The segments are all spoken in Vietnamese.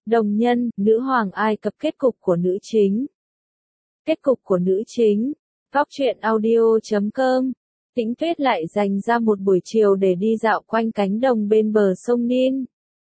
Đồng nhân, nữ hoàng Ai Cập kết cục của nữ chính. Kết cục của nữ chính. Góc truyện audio.com. Tĩnh Tuyết lại dành ra một buổi chiều để đi dạo quanh cánh đồng bên bờ sông Nin.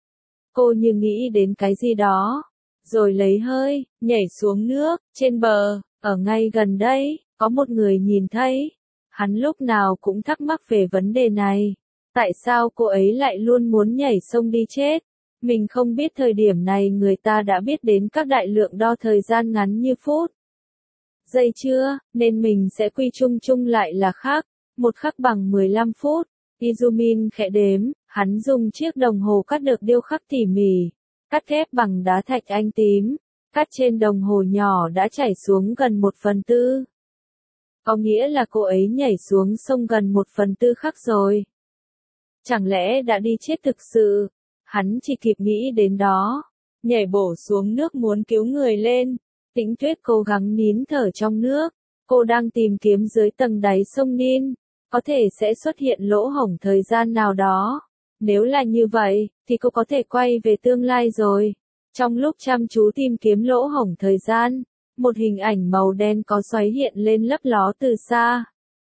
Cô như nghĩ đến cái gì đó, rồi lấy hơi, nhảy xuống nước, trên bờ, ở ngay gần đây, có một người nhìn thấy. Hắn lúc nào cũng thắc mắc về vấn đề này. Tại sao cô ấy lại luôn muốn nhảy sông đi chết? Mình không biết thời điểm này người ta đã biết đến các đại lượng đo thời gian ngắn như phút, giây chưa, nên mình sẽ quy chung lại là khắc. Một khắc bằng 15 phút. Izumin khẽ đếm, hắn dùng chiếc đồng hồ cắt được điêu khắc tỉ mỉ, cắt thép bằng đá thạch anh tím, cắt trên đồng hồ nhỏ đã chảy xuống gần 1/4. Có nghĩa là cô ấy nhảy xuống sông gần 1/4 khắc rồi. Chẳng lẽ đã đi chết thực sự? Hắn chỉ kịp nghĩ đến đó, nhảy bổ xuống nước muốn cứu người lên. Tĩnh Tuyết cố gắng nín thở trong nước. Cô đang tìm kiếm dưới tầng đáy sông Nin, có thể sẽ xuất hiện lỗ hổng thời gian nào đó. Nếu là như vậy, thì cô có thể quay về tương lai rồi. Trong lúc chăm chú tìm kiếm lỗ hổng thời gian, một hình ảnh màu đen có xoáy hiện lên lấp ló từ xa.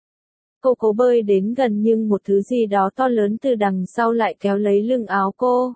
Cô cố bơi đến gần nhưng một thứ gì đó to lớn từ đằng sau lại kéo lấy lưng áo cô.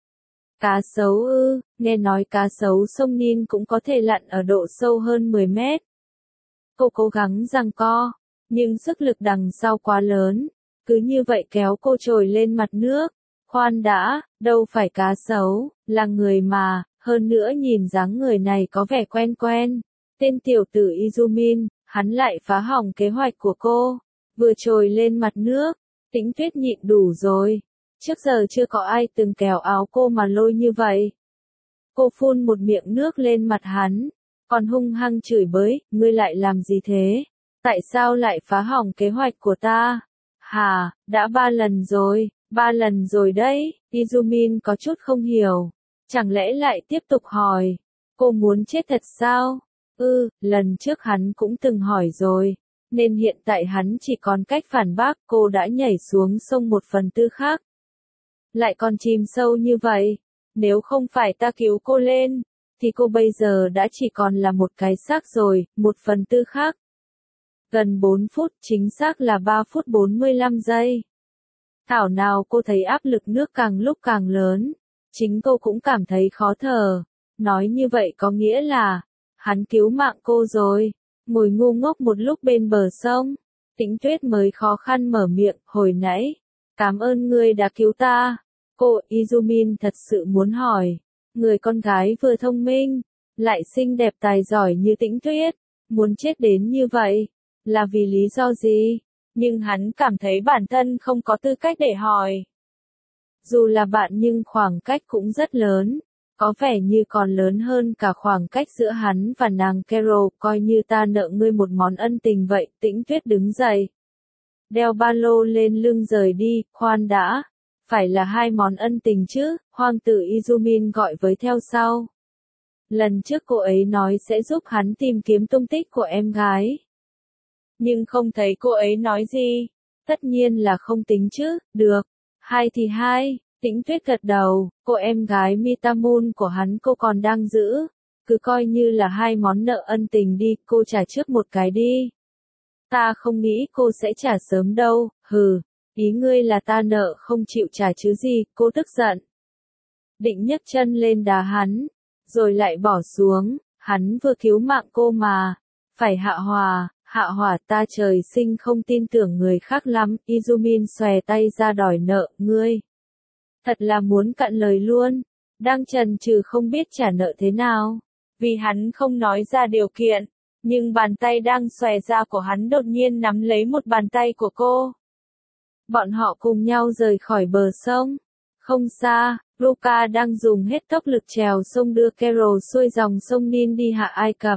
Cá sấu ư? Nghe nói cá sấu sông Nin cũng có thể lặn ở độ sâu hơn 10 mét. Cô cố gắng giằng co, nhưng sức lực đằng sau quá lớn, cứ như vậy kéo cô trồi lên mặt nước. Khoan đã, đâu phải cá sấu, là người mà, hơn nữa nhìn dáng người này có vẻ quen quen. Tên tiểu tử Izumin, hắn lại phá hỏng kế hoạch của cô. Vừa trồi lên mặt nước, Tĩnh Tuyết nhịn đủ rồi. Trước giờ chưa có ai từng kéo áo cô mà lôi như vậy. Cô phun một miệng nước lên mặt hắn, còn hung hăng chửi bới, ngươi lại làm gì thế? Tại sao lại phá hỏng kế hoạch của ta? Hà, đã 3 lần rồi, 3 lần rồi đấy. Izumin có chút không hiểu. Chẳng lẽ lại tiếp tục hỏi, cô muốn chết thật sao? Lần trước hắn cũng từng hỏi rồi, nên hiện tại hắn chỉ còn cách phản bác. Cô đã nhảy xuống sông 1/4 khác. Lại còn chìm sâu như vậy. Nếu không phải ta cứu cô lên, thì cô bây giờ đã chỉ còn là một cái xác rồi. 1/4 khác. Gần 4 phút, chính xác là 3 phút 45 giây. Thảo nào cô thấy áp lực nước càng lúc càng lớn. Chính cô cũng cảm thấy khó thở. Nói như vậy có nghĩa là, hắn cứu mạng cô rồi. Ngồi ngu ngốc một lúc bên bờ sông, Tĩnh Tuyết mới khó khăn mở miệng, hồi nãy. Cảm ơn ngươi đã cứu ta. Cô, Izumin thật sự muốn hỏi. Người con gái vừa thông minh, lại xinh đẹp tài giỏi như Tĩnh Tuyết, muốn chết đến như vậy, là vì lý do gì? Nhưng hắn cảm thấy bản thân không có tư cách để hỏi. Dù là bạn nhưng khoảng cách cũng rất lớn, có vẻ như còn lớn hơn cả khoảng cách giữa hắn và nàng Carol. Coi như ta nợ ngươi một món ân tình vậy. Tĩnh Tuyết đứng dậy, đeo ba lô lên lưng rời đi. Khoan đã, phải là 2 món ân tình chứ? Hoàng tử Izumin gọi với theo sau. Lần trước cô ấy nói sẽ giúp hắn tìm kiếm tung tích của em gái, nhưng không thấy cô ấy nói gì. Tất nhiên là không tính chứ. Được, 2 thì 2. Tĩnh Tuyết gật đầu. Cô em gái Mitamun của hắn cô còn đang giữ, cứ coi như là 2 món nợ ân tình đi. Cô trả trước một cái đi. Ta không nghĩ cô sẽ trả sớm đâu. Ý ngươi là ta nợ không chịu trả chứ gì? Cô tức giận, định nhấc chân lên đá hắn, rồi lại bỏ xuống. Hắn vừa cứu mạng cô mà. Phải hạ hỏa, ta trời sinh không tin tưởng người khác lắm. Izumin xòe tay ra đòi nợ. Ngươi thật là muốn cạn lời luôn. Đang chần chừ không biết trả nợ thế nào, vì hắn không nói ra điều kiện, nhưng bàn tay đang xòe ra của hắn đột nhiên nắm lấy một bàn tay của cô. Bọn họ cùng nhau rời khỏi bờ sông. Không xa, Ruka đang dùng hết tốc lực trèo sông đưa Carol xuôi dòng sông Nin đi hạ Ai Cập.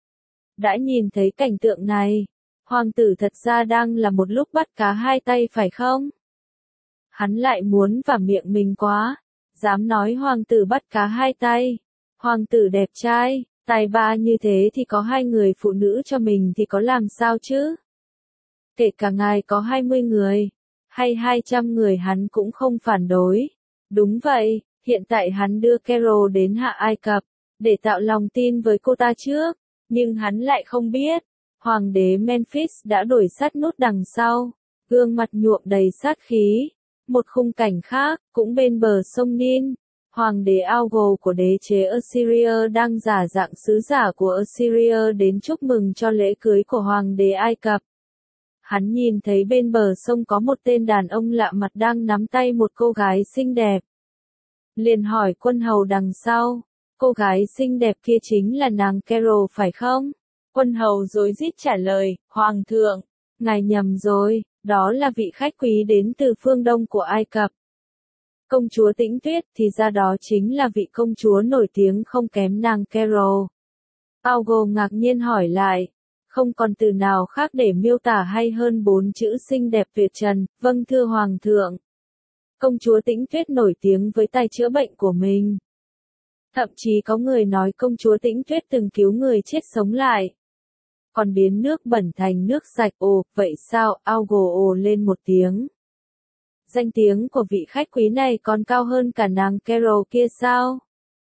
Đã nhìn thấy cảnh tượng này, hoàng tử thật ra đang là một lúc bắt cá hai tay phải không? Hắn lại muốn vào miệng mình quá. Dám nói hoàng tử bắt cá hai tay. Hoàng tử đẹp trai, tài ba như thế thì có 2 người phụ nữ cho mình thì có làm sao chứ? Kể cả ngài có 20 người, hay 200 người hắn cũng không phản đối. Đúng vậy, Hiện tại hắn đưa Carol đến Hạ Ai Cập, để tạo lòng tin với cô ta trước, nhưng hắn lại không biết, hoàng đế Memphis đã đổi sát nút đằng sau, gương mặt nhuộm đầy sát khí. Một khung cảnh khác, cũng bên bờ sông Nin, hoàng đế Algo của đế chế Assyria đang giả dạng sứ giả của Assyria đến chúc mừng cho lễ cưới của hoàng đế Ai Cập. Hắn nhìn thấy bên bờ sông có một tên đàn ông lạ mặt đang nắm tay một cô gái xinh đẹp. Liền hỏi quân hầu đằng sau, cô gái xinh đẹp kia chính là nàng Carol phải không? Quân hầu rối rít trả lời, Hoàng thượng, ngài nhầm rồi, đó là vị khách quý đến từ phương Đông của Ai Cập. Công chúa Tĩnh Tuyết thì ra đó chính là vị công chúa nổi tiếng không kém nàng Carol. Algo ngạc nhiên hỏi lại, không còn từ nào khác để miêu tả hay hơn 4 chữ xinh đẹp tuyệt trần, vâng thưa Hoàng thượng. Công chúa Tĩnh Tuyết nổi tiếng với tài chữa bệnh của mình. Thậm chí có người nói công chúa Tĩnh Tuyết từng cứu người chết sống lại. Còn biến nước bẩn thành nước sạch. Ồ, vậy sao? Algo ồ lên một tiếng. Danh tiếng của vị khách quý này còn cao hơn cả nàng Carol kia sao?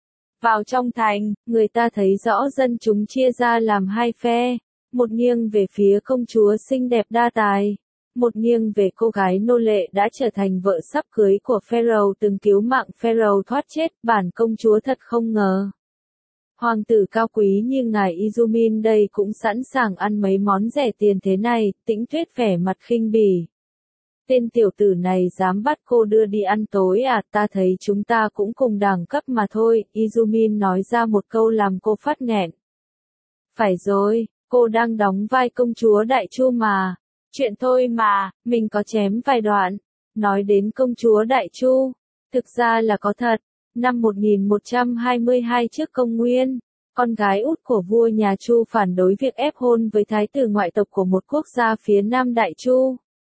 Vào trong thành, người ta thấy rõ dân chúng chia ra làm hai phe, một nghiêng về phía công chúa xinh đẹp đa tài, một nghiêng về cô gái nô lệ đã trở thành vợ sắp cưới của Pharaoh từng cứu mạng Pharaoh thoát chết. Bản công chúa thật không ngờ. Hoàng tử cao quý như ngài Izumin đây cũng sẵn sàng ăn mấy món rẻ tiền thế này. Tĩnh Tuyết vẻ mặt khinh bỉ. Tên tiểu tử này dám bắt cô đưa đi ăn tối à? Ta thấy chúng ta cũng cùng đẳng cấp mà thôi. Izumin nói ra một câu làm cô phát nghẹn. Phải rồi, cô đang đóng vai công chúa Đại Chu mà. Chuyện thôi mà, mình có chém vài đoạn. Nói đến công chúa Đại Chu, thực ra là có thật. Năm 1122 trước công nguyên, con gái út của vua nhà Chu phản đối việc ép hôn với thái tử ngoại tộc của một quốc gia phía nam Đại Chu,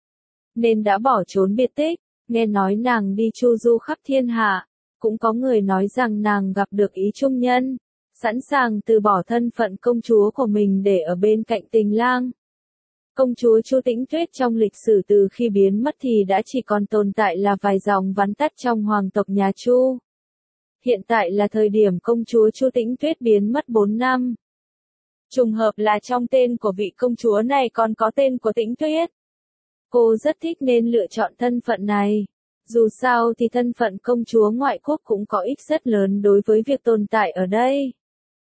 nên đã bỏ trốn biệt tích. Nghe nói nàng đi chu du khắp thiên hạ, cũng có người nói rằng nàng gặp được ý trung nhân, sẵn sàng từ bỏ thân phận công chúa của mình để ở bên cạnh tình lang. Công chúa Chu Tĩnh Tuyết trong lịch sử từ khi biến mất thì đã chỉ còn tồn tại là vài dòng vắn tắt trong hoàng tộc nhà Chu. Hiện tại là thời điểm công chúa Chu Tĩnh Tuyết biến mất 4 năm. Trùng hợp là trong tên của vị công chúa này còn có tên của Tĩnh Tuyết. Cô rất thích nên lựa chọn thân phận này. Dù sao thì thân phận công chúa ngoại quốc cũng có ích rất lớn đối với việc tồn tại ở đây.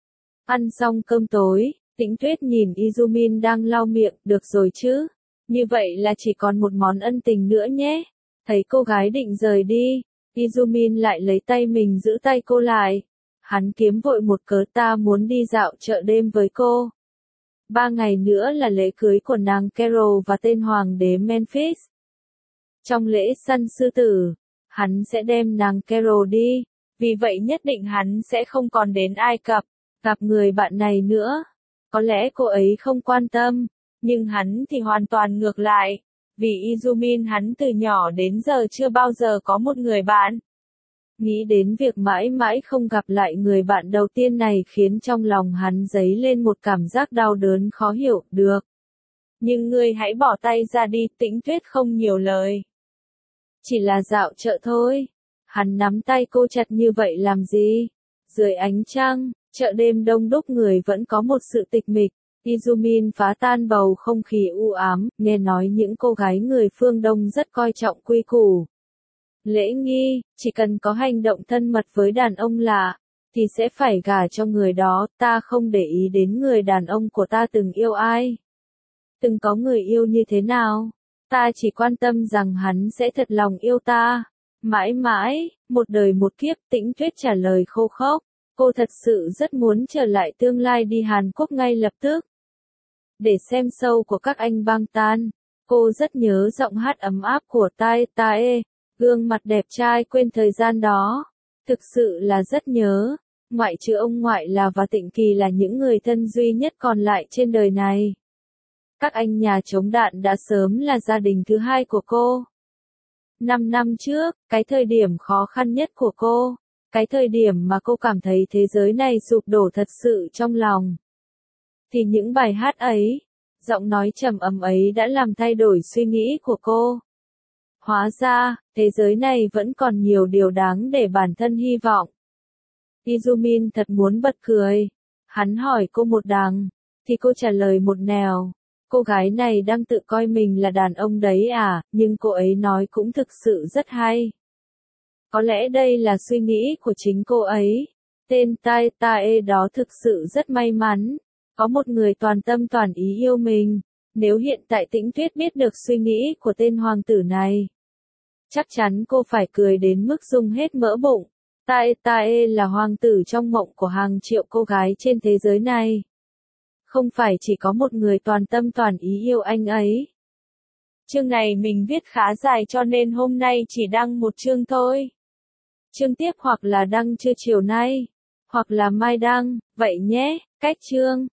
Ăn xong cơm tối, Tĩnh Tuyết nhìn Izumin đang lau miệng, được rồi chứ? Như vậy là chỉ còn một món ân tình nữa nhé. Thấy cô gái định rời đi, Izumin lại lấy tay mình giữ tay cô lại. Hắn kiếm vội một cớ, ta muốn đi dạo chợ đêm với cô. 3 ngày nữa là lễ cưới của nàng Carol và tên hoàng đế Memphis. Trong lễ săn sư tử, hắn sẽ đem nàng Carol đi, vì vậy nhất định hắn sẽ không còn đến Ai Cập, gặp người bạn này nữa. Có lẽ cô ấy không quan tâm, nhưng hắn thì hoàn toàn ngược lại, vì Izumin hắn từ nhỏ đến giờ chưa bao giờ có một người bạn. Nghĩ đến việc mãi mãi không gặp lại người bạn đầu tiên này khiến trong lòng hắn dấy lên một cảm giác đau đớn khó hiểu. Được. Nhưng ngươi hãy bỏ tay ra đi. Tĩnh Tuyết không nhiều lời. Chỉ là dạo chợ thôi. Hắn nắm tay cô chặt như vậy làm gì? Dưới ánh trăng, chợ đêm đông đúc người vẫn có một sự tịch mịch. Izumin phá tan bầu không khí u ám, nghe nói những cô gái người phương Đông rất coi trọng quy củ. Lễ nghi, chỉ cần có hành động thân mật với đàn ông lạ, thì sẽ phải gả cho người đó. Ta không để ý đến người đàn ông của ta từng yêu ai, từng có người yêu như thế nào. Ta chỉ quan tâm rằng hắn sẽ thật lòng yêu ta. Mãi mãi, một đời một kiếp. Tĩnh Tuyết trả lời khô khốc. Cô thật sự rất muốn trở lại tương lai đi Hàn Quốc ngay lập tức, để xem show của các anh bang tan. Cô rất nhớ giọng hát ấm áp của Tae Tae, gương mặt đẹp trai quên thời gian đó. Thực sự là rất nhớ. Ngoại trừ ông ngoại là và Tịnh Kỳ là những người thân duy nhất còn lại trên đời này. Các anh nhà chống đạn đã sớm là gia đình thứ hai của cô. 5 năm trước, cái thời điểm khó khăn nhất của cô, cái thời điểm mà cô cảm thấy thế giới này sụp đổ thật sự trong lòng, thì những bài hát ấy, giọng nói trầm ấm ấy đã làm thay đổi suy nghĩ của cô. Hóa ra, thế giới này vẫn còn nhiều điều đáng để bản thân hy vọng. Izumin thật muốn bật cười. Hắn hỏi cô một đằng, thì cô trả lời một nẻo. Cô gái này đang tự coi mình là đàn ông đấy à, nhưng cô ấy nói cũng thực sự rất hay. Có lẽ đây là suy nghĩ của chính cô ấy. Tên Tae đó thực sự rất may mắn. Có một người toàn tâm toàn ý yêu mình. Nếu hiện tại Tĩnh Tuyết biết được suy nghĩ của tên hoàng tử này, chắc chắn cô phải cười đến mức rung hết mỡ bụng. Tae là hoàng tử trong mộng của hàng triệu cô gái trên thế giới này. Không phải chỉ có một người toàn tâm toàn ý yêu anh ấy. Chương này mình viết khá dài cho nên hôm nay chỉ đăng một chương thôi. Chương tiếp hoặc là đăng trưa chiều nay, hoặc là mai đăng, vậy nhé, cách chương.